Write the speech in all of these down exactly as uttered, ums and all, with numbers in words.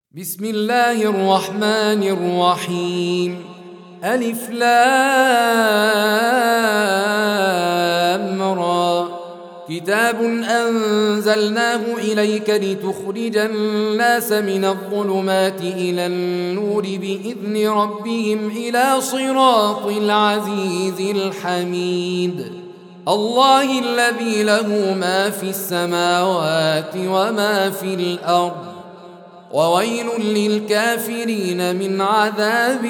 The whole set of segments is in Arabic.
بسم الله الرحمن الرحيم. ألف لام را. كتاب أنزلناه إليك لتخرج الناس من الظلمات إلى النور بإذن ربهم إلى صراط العزيز الحميد. الله الذي له ما في السماوات وما في الأرض، وويل للكافرين من عذاب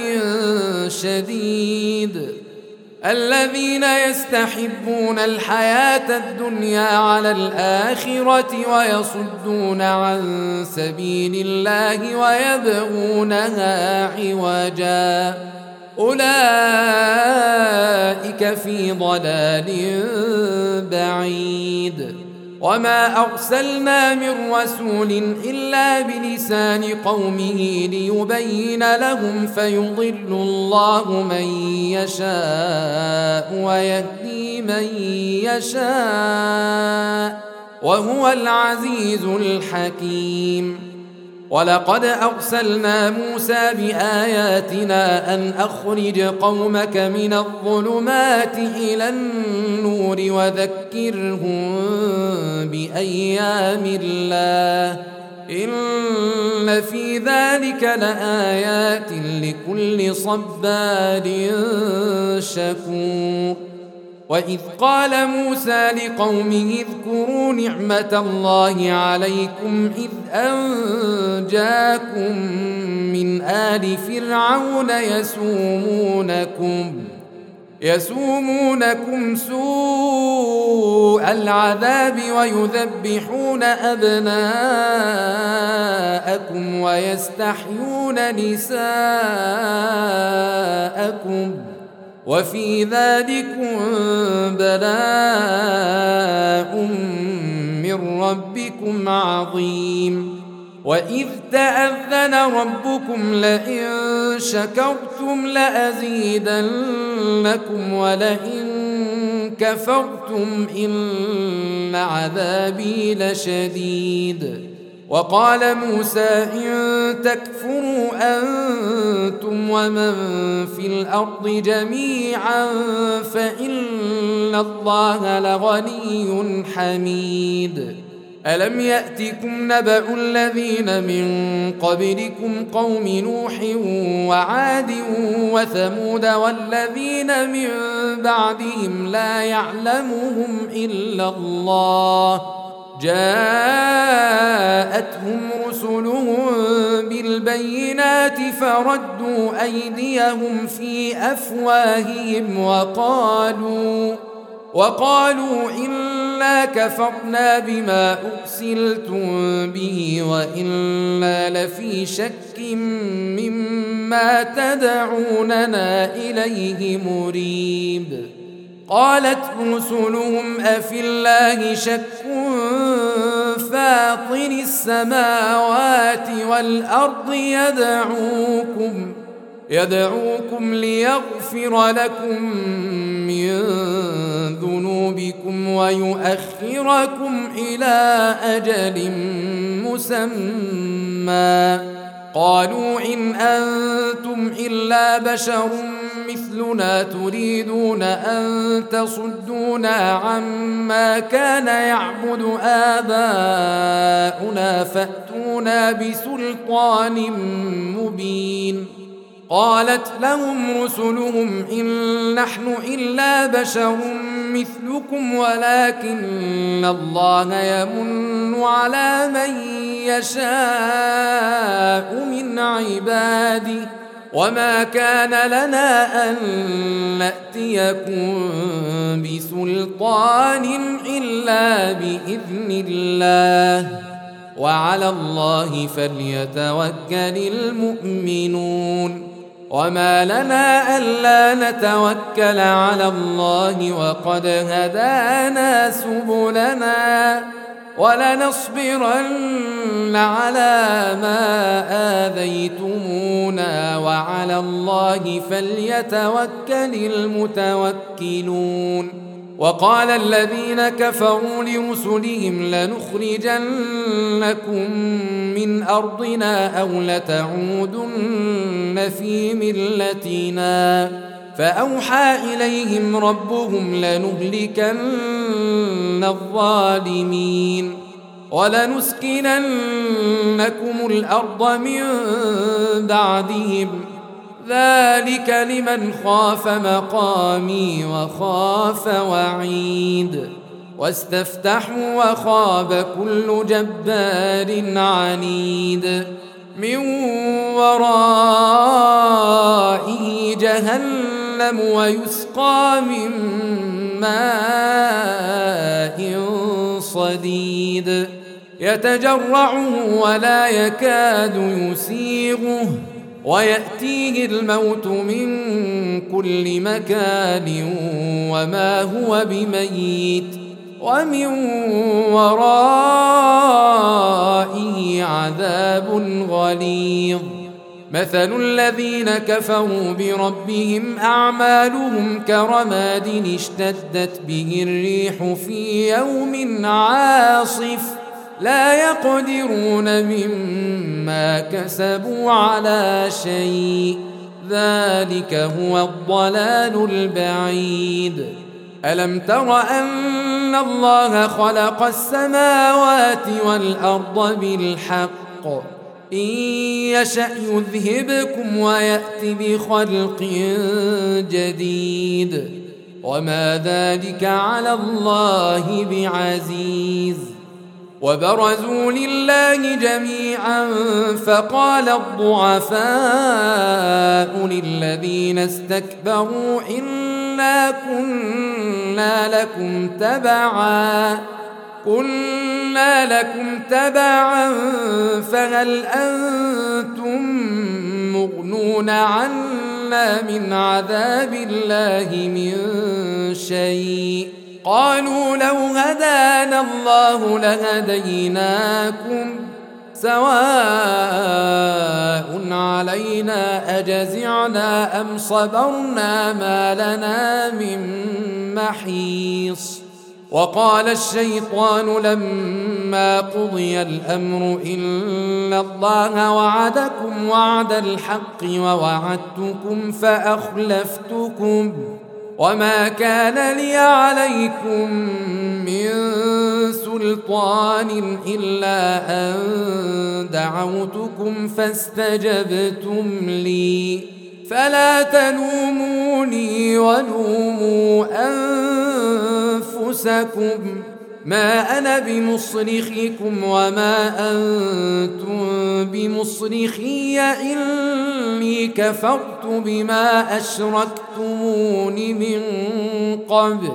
شديد. الذين يستحبون الحياة الدنيا على الآخرة ويصدون عن سبيل الله ويبغونها عوجا، أولئك في ضلال بعيد. وما أرسلنا من رسول إلا بلسان قومه ليبين لهم، فيضل الله من يشاء ويهدي من يشاء، وهو العزيز الحكيم. ولقد أرسلنا موسى بآياتنا أن أخرج قومك من الظلمات إلى النور وذكرهم بأيام الله، إن في ذلك لآيات لكل صبار شكور. وإذ قال موسى لقومه اذكروا نعمة الله عليكم إذ أنجاكم من آل فرعون يسومونكم يسومونكم سوء العذاب ويذبحون أبناءكم ويستحيون نساءكم، وفي ذلكم بلاء من ربكم عظيم. وإذ تأذن ربكم لئن شكرتم لأزيدنكم ولئن كفرتم إن عذابي لشديد. وقال موسى إن تكفروا أنتم ومن في الأرض جميعا فإن الله لغني حميد. ألم يأتكم نبأ الذين من قبلكم قوم نوح وعاد وثمود والذين من بعدهم لا يعلمهم إلا الله، جاءتهم رسلهم بالبينات فردوا أيديهم في أفواههم وقالوا وقالوا إنا كفرنا بما أرسلتم به وإنا لفي شك مما تدعوننا إليه مريب. قالت رسلهم أفي الله شك فاطر السماوات والأرض يدعوكم يدعوكم ليغفر لكم من ذنوبكم ويؤخركم إلى أجل مسمى. قالوا إن أنتم إلا بشر مثلنا تريدون أن تصدونا عما كان يعبد آباؤنا فأتونا بسلطان مبين. قالت لهم رسلهم إن نحن إلا بشر مثلكم ولكن الله يمن على من يشاء من عباده، وما كان لنا أن نأتيكم بسلطان إلا بإذن الله، وعلى الله فليتوكل المؤمنون. وما لنا ألا نتوكل على الله وقد هدانا سبلنا ولنصبرن على ما آذيتمونا وعلى الله فليتوكل المتوكلون. وقال الذين كفروا لرسلهم لنخرجنكم من أرضنا أو لتعودن في ملتنا فأوحى إليهم ربهم لنهلكن الظالمين ولنسكننكم الأرض من بعدهم ذلك لمن خاف مقامي وخاف وعيد واستفتحوا وخاب كل جبار عنيد من ورائه جهنم ويسقى من ماء صديد يتجرعه ولا يكاد يسيغه ويأتيه الموت من كل مكان وما هو بميت ومن ورائه عذاب غليظ مثل الذين كفروا بربهم أعمالهم كرماد اشتدت به الريح في يوم عاصف لا يقدرون مما كسبوا على شيء ذلك هو الضلال البعيد ألم تر أن الله خلق السماوات والأرض بالحق إن يشأ يذهبكم ويأت بخلق جديد وما ذلك على الله بعزيز وبرزوا لله جميعا فقال الضعفاء للذين استكبروا إنا كنا لكم تبعا كنا لكم تبعا فهل أنتم مغنون عنا من عذاب الله من شيء قالوا لو هدانا الله لهديناكم سواء علينا أجزعنا أم صبرنا ما لنا من محيص وقال الشيطان لما قضي الأمر إن الله وعدكم وعد الحق ووعدتكم فأخلفتكم وما كان لي عليكم من سلطان إلا أن دعوتكم فاستجبتم لي فلا تلوموني ولوموا أنفسكم ما أنا بمصرخكم وما أنتم بمصرخي إني كفرت بما أشركتمون من قبل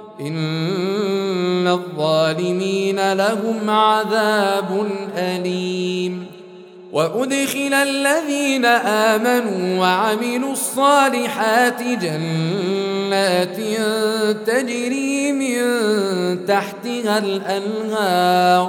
إن الظالمين لهم عذاب أليم وأدخل الذين آمنوا وعملوا الصالحات جنات تجري من تحتها الأنهار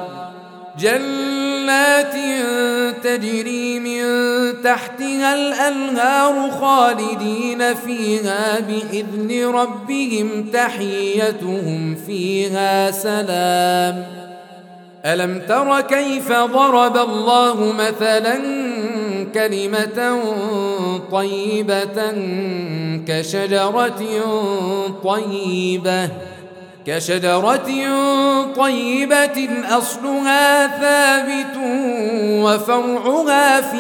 جنات تجري من تحتها الأنهار خالدين فيها بإذن ربهم تحيتهم فيها سلام ألم تر كيف ضرب الله مثلا كلمة طيبة كشجرة طيبة كشجرة طيبة أصلها ثابت وفرعها في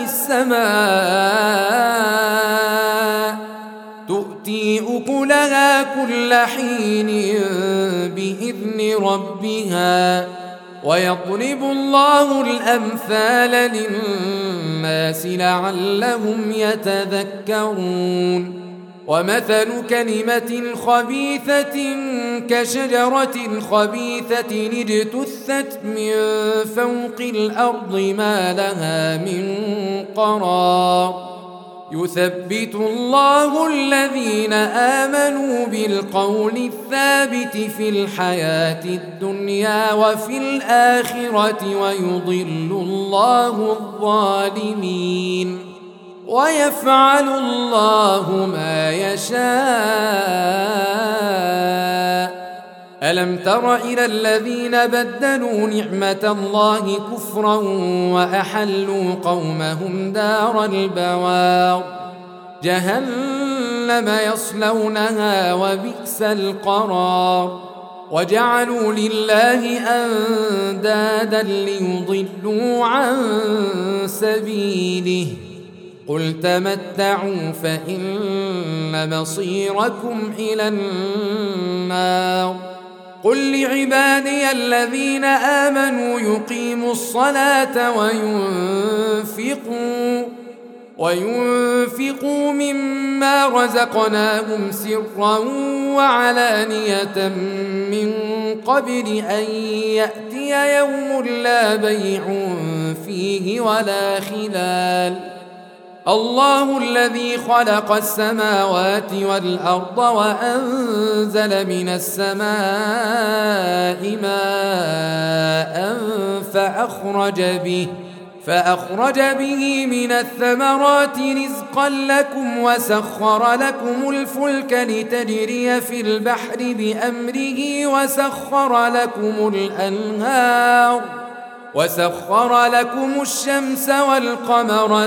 السماء تؤتي أكلها كل حين بإذن ربها ويضرب الله الأمثال للناس لعلهم يتذكرون ومثل كلمة خبيثة كشجرة خبيثة اجتثت من فوق الأرض ما لها من قرار يثبت الله الذين آمنوا بالقول الثابت في الحياة الدنيا وفي الآخرة ويضل الله الظالمين ويفعل الله ما يشاء ألم تر إلى الذين بدلوا نعمة الله كفرا وأحلوا قومهم دار البوار جهنم يصلونها وبئس القرار وجعلوا لله أندادا ليضلوا عن سبيله قل تمتعوا فإن مصيركم إلى النار قل لعبادي الذين آمنوا يقيموا الصلاة وينفقوا وينفقوا مما رزقناهم سرا وعلانية من قبل أن يأتي يوم لا بيع فيه ولا خلال الله الذي خلق السماوات والأرض وأنزل من السماء ماء فأخرج به فأخرج به من الثمرات رزقا لكم وسخر لكم الفلك لتجري في البحر بأمره وسخر لكم الأنهار وسخر لكم الشمس والقمر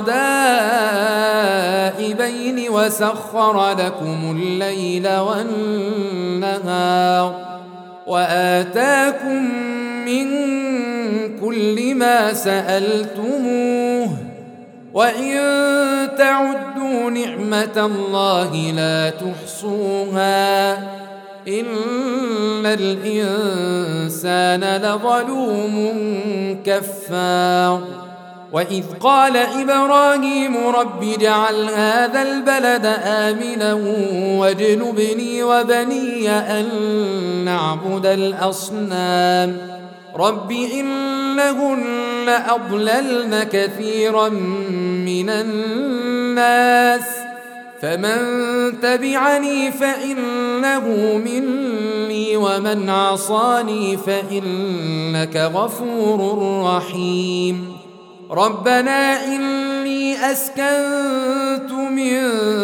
دائبين وسخر لكم الليل والنهار وآتاكم من كل ما سألتموه وإن تعدوا نعمة الله لا تحصوها إن الإنسان لظلوم كفار وإذ قال إبراهيم رب اجعل هذا البلد آمنا واجنبني وبني أن نعبد الأصنام رب إنهن أضللن كثيرا من الناس فمن تبعني فإنه مني ومن عصاني فإنك غفور رحيم ربنا إني أسكنت من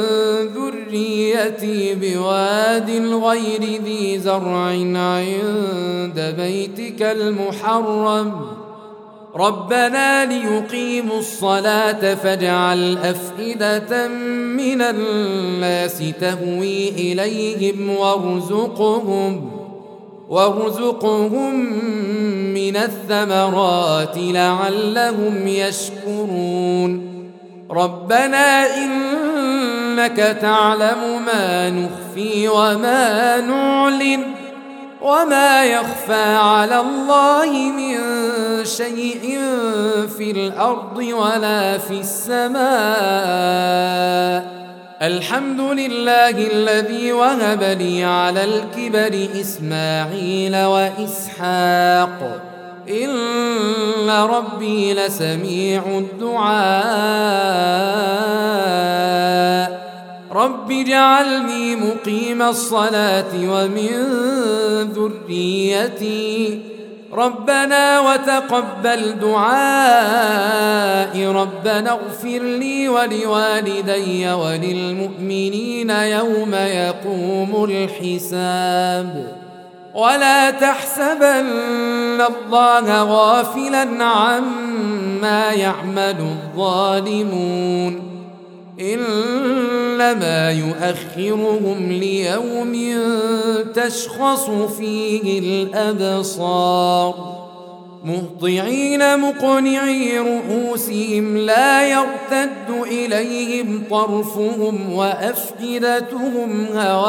ذريتي بواد غير ذي زرع عند بيتك المحرم ربنا ليقيموا الصلاة فاجعل أفئدة من الناس تهوي إليهم وارزقهم وارزقهم من الثمرات لعلهم يشكرون ربنا إنك تعلم ما نخفي وما نعلن وما يخفى على الله من شيء في الأرض ولا في السماء الحمد لله الذي وهب لي على الكبر إسماعيل وإسحاق إن ربي لسميع الدعاء رب اجعلني مقيم الصلاة ومن ذريتي ربنا وتقبل دعائي ربنا اغفر لي ولوالدي وللمؤمنين يوم يقوم الحساب ولا تحسبن الله غافلا عما يعمل الظالمون إنما يؤخرهم ليوم تشخص فيه الأبصار مهطعين مقنعي رؤوسهم لا يرتد إليهم طرفهم وأفئدتهم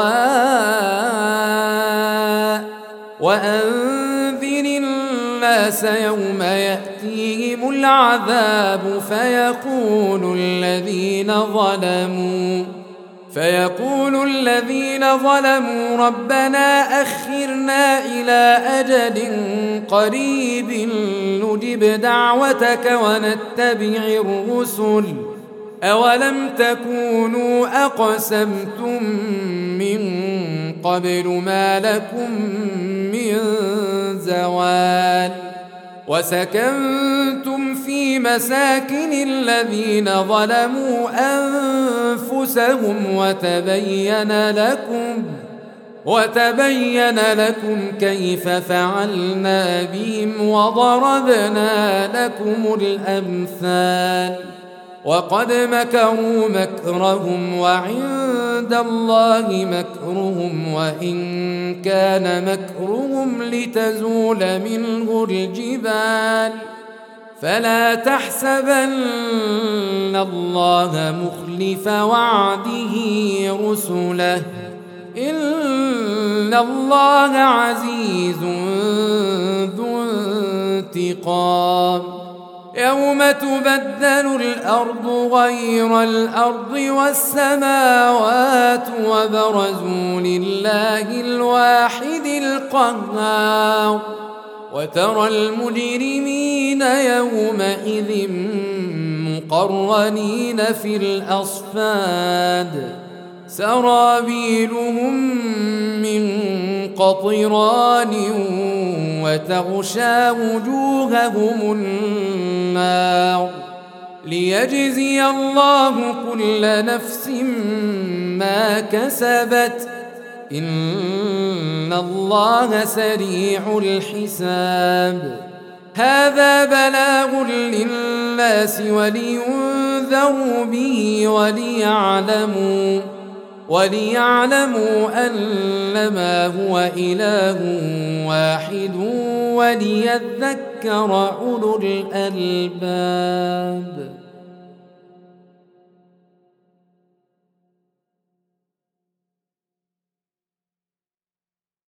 هواء وأنذر الناس يوم يأتيهم العذاب فيقول الذين ظلموا فيقول الذين ظلموا ربنا أخرنا إلى أجل قريب نجب دعوتك ونتبع الرسل أولم تكونوا أقسمتم من قبل ما لكم من زوال وسكنتم في مساكن الذين ظلموا أنفسهم وتبين لكم وتبين لكم كيف فعلنا بهم وضربنا لكم الأمثال وقد مكروا مكرهم وعند الله مكرهم وإن كان مكرهم لتزول منه الجبال فلا تحسبن الله مخلف وعده رسله إن الله عزيز ذو انتقام يوم تبدل الأرض غير الأرض والسماوات وبرزوا لله الواحد القهار وترى المجرمين يومئذ مقرنين في الأصفاد سرابيلهم من قطران وتغشى وجوههم النار ليجزي الله كل نفس ما كسبت إن الله سريع الحساب هذا بلاغ للناس ولينذروا به وليعلموا وليعلموا أنما هو إله واحد وليذكر أولو الألباب.